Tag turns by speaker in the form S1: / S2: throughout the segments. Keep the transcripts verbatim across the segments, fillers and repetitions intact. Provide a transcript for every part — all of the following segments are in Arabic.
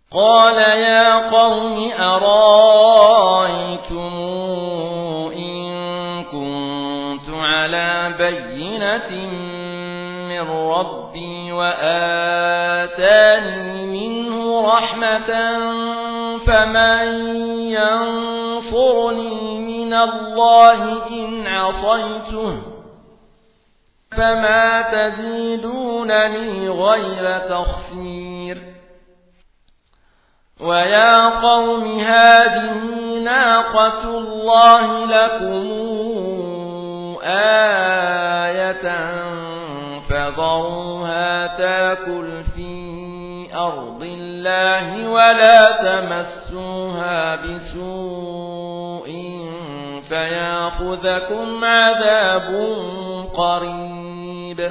S1: قال يا قوم أرأيتم إن كنت على بينة من ربي وآتاني منه رحمة فمن ينصرني من الله إن عصيته فما تزيدونني غير تخسير ويا قوم هذه ناقة الله لكم آية فذروها تاكل في أرض الله ولا تمسوها بسوء فيأخذكم عذاب قريب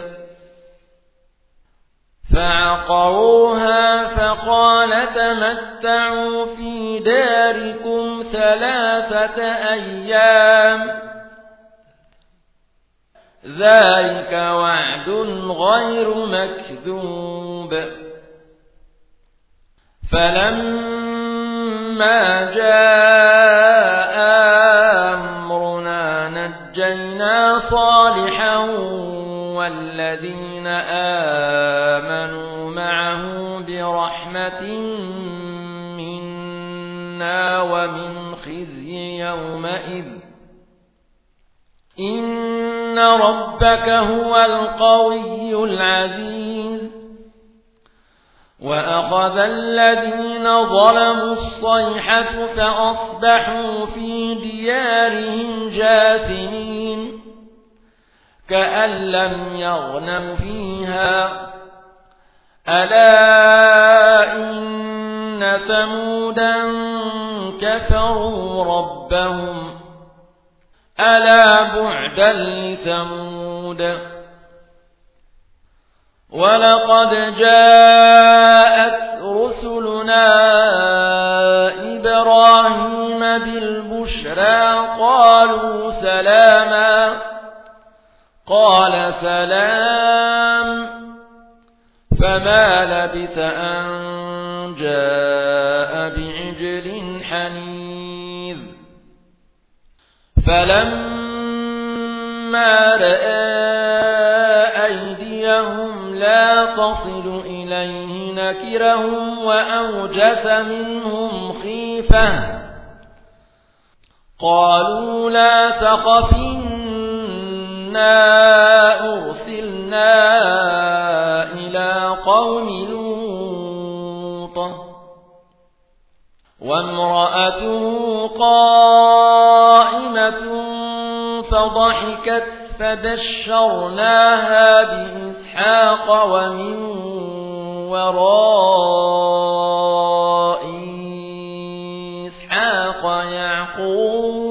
S1: فعقروها فقال تمتعوا في داركم ثلاثة أيام ذلك وعد غير مكذوب فلما جاء أمرنا نجينا صالحا والذين آمنوا معه برحمة منا ومن خزي يومئذ إن ربك هو القوي العزيز وأخذ الذين ظلموا الصيحة فأصبحوا في ديارهم جاثمين كأن لم يغنوا فيها ألا إن ثمودا كفروا ربهم ألا بعدا لثمود ولقد جاءت رسلنا إبراهيم بالبشرى قالوا سلاما قال سلام فما لبث أن جاء بعجل حنيذ فلما رأى أيديهم لا تصل إليه نكرهم وأوجس منهم خيفة قالوا لا تخف إنا أرسلنا إلى قوم لوط وامرأته قائمة فضحكت فبشرناها بإسحاق ومن وراء إسحاق يعقوب